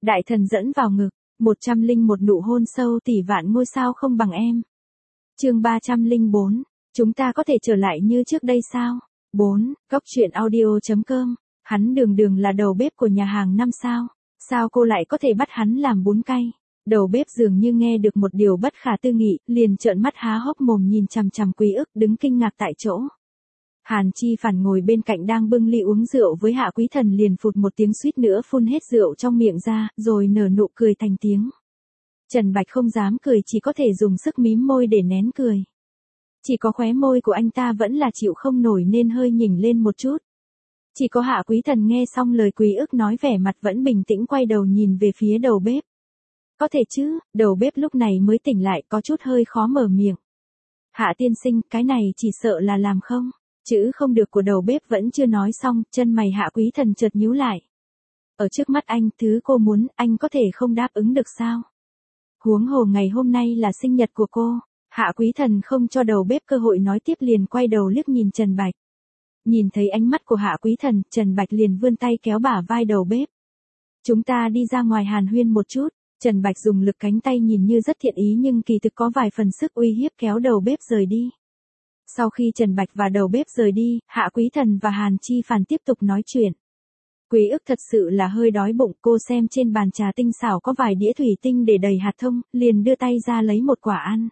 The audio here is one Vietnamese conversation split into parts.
Đại thần dẫn vào ngực, 101 nụ hôn sâu tỷ vạn ngôi sao không bằng em. Chương 304, chúng ta có thể trở lại như trước đây sao? 4. Góc truyện audio.com. Hắn đường là đầu bếp của nhà hàng 5 sao. Sao cô lại có thể bắt hắn làm bún cay? Đầu bếp dường như nghe được một điều bất khả tư nghị, liền trợn mắt há hốc mồm nhìn chằm chằm Quý Ức đứng kinh ngạc tại chỗ. Hàn Chi Phản ngồi bên cạnh đang bưng ly uống rượu với Hạ Quý Thần liền phụt một tiếng suýt nữa phun hết rượu trong miệng ra, rồi nở nụ cười thành tiếng. Trần Bạch không dám cười, chỉ có thể dùng sức mím môi để nén cười. Chỉ có khóe môi của anh ta vẫn là chịu không nổi nên hơi nhỉnh lên một chút. Chỉ có Hạ Quý Thần nghe xong lời Quý Ức nói vẻ mặt vẫn bình tĩnh quay đầu nhìn về phía đầu bếp. Có thể chứ, đầu bếp lúc này mới tỉnh lại có chút hơi khó mở miệng. Hạ tiên sinh, cái này chỉ sợ là làm không. Chữ không được của đầu bếp vẫn chưa nói xong, chân mày Hạ Quý Thần chợt nhíu lại. Ở trước mắt anh, thứ cô muốn, anh có thể không đáp ứng được sao? Huống hồ ngày hôm nay là sinh nhật của cô. Hạ Quý Thần không cho đầu bếp cơ hội nói tiếp liền quay đầu liếc nhìn Trần Bạch. Nhìn thấy ánh mắt của Hạ Quý Thần, Trần Bạch liền vươn tay kéo bả vai đầu bếp. Chúng ta đi ra ngoài hàn huyên một chút. Trần Bạch dùng lực cánh tay nhìn như rất thiện ý nhưng kỳ thực có vài phần sức uy hiếp kéo đầu bếp rời đi. Sau khi Trần Bạch và đầu bếp rời đi, Hạ Quý Thần và Hàn Chi Phản tiếp tục nói chuyện. Quý Ức thật sự là hơi đói bụng, cô xem trên bàn trà tinh xảo có vài đĩa thủy tinh để đầy hạt thông, liền đưa tay ra lấy một quả ăn.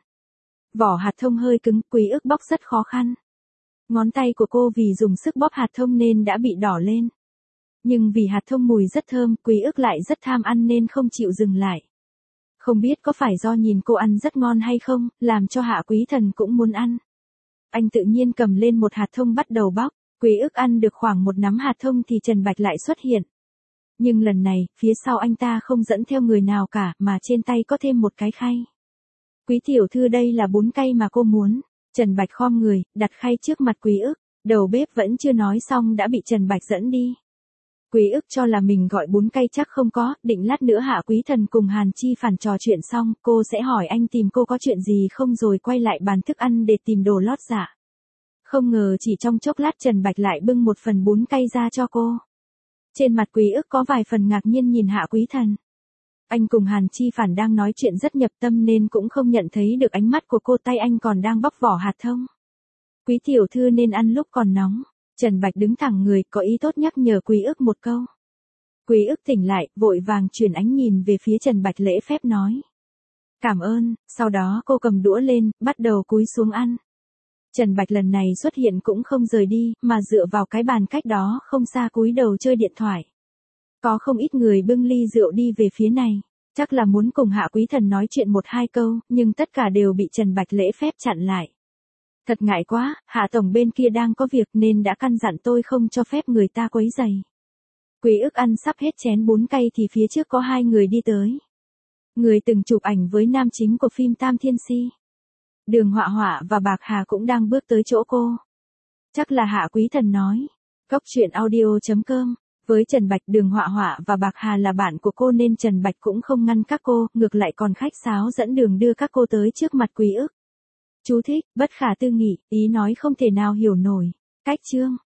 Vỏ hạt thông hơi cứng, Quý Ức bóc rất khó khăn. Ngón tay của cô vì dùng sức bóp hạt thông nên đã bị đỏ lên. Nhưng vì hạt thông mùi rất thơm, Quý Ức lại rất tham ăn nên không chịu dừng lại. Không biết có phải do nhìn cô ăn rất ngon hay không, làm cho Hạ Quý Thần cũng muốn ăn. Anh tự nhiên cầm lên một hạt thông bắt đầu bóc. Quý Ức ăn được khoảng một nắm hạt thông thì Trần Bạch lại xuất hiện. Nhưng lần này, phía sau anh ta không dẫn theo người nào cả mà trên tay có thêm một cái khay. Quý tiểu thư, đây là bún cay mà cô muốn. Trần Bạch khom người, đặt khay trước mặt Quý Ức. Đầu bếp vẫn chưa nói xong đã bị Trần Bạch dẫn đi. Quý Ức cho là mình gọi bún cay chắc không có, định lát nữa Hạ Quý Thần cùng Hàn Chi Phản trò chuyện xong, cô sẽ hỏi anh tìm cô có chuyện gì không rồi quay lại bàn thức ăn để tìm đồ lót dạ. Không ngờ chỉ trong chốc lát Trần Bạch lại bưng một phần bún cay ra cho cô. Trên mặt Quý Ức có vài phần ngạc nhiên nhìn Hạ Quý Thần. Anh cùng Hàn Chi Phản đang nói chuyện rất nhập tâm nên cũng không nhận thấy được ánh mắt của cô, tay anh còn đang bóc vỏ hạt thông. Quý tiểu thư nên ăn lúc còn nóng. Trần Bạch đứng thẳng người, có ý tốt nhắc nhở Quý Ức một câu. Quý Ức tỉnh lại, vội vàng chuyển ánh nhìn về phía Trần Bạch lễ phép nói. Cảm ơn, sau đó cô cầm đũa lên, bắt đầu cúi xuống ăn. Trần Bạch lần này xuất hiện cũng không rời đi, mà dựa vào cái bàn cách đó không xa cúi đầu chơi điện thoại. Có không ít người bưng ly rượu đi về phía này, chắc là muốn cùng Hạ Quý Thần nói chuyện một hai câu, nhưng tất cả đều bị Trần Bạch lễ phép chặn lại. Thật ngại quá, Hạ Tổng bên kia đang có việc nên đã căn dặn tôi không cho phép người ta quấy rầy. Quý Ức ăn sắp hết chén bún cay thì phía trước có hai người đi tới. Người từng chụp ảnh với nam chính của phim Tam Thiên Si. Đường Họa Họa và Bạc Hà cũng đang bước tới chỗ cô. Chắc là Hạ Quý Thần nói. Góc truyện audio.com. Với Trần Bạch, Đường Họa Họa và Bạc Hà là bạn của cô nên Trần Bạch cũng không ngăn các cô, ngược lại còn khách sáo dẫn đường đưa các cô tới trước mặt Quý Ức. Chú thích, bất khả tư nghị, ý nói không thể nào hiểu nổi. Cách chương.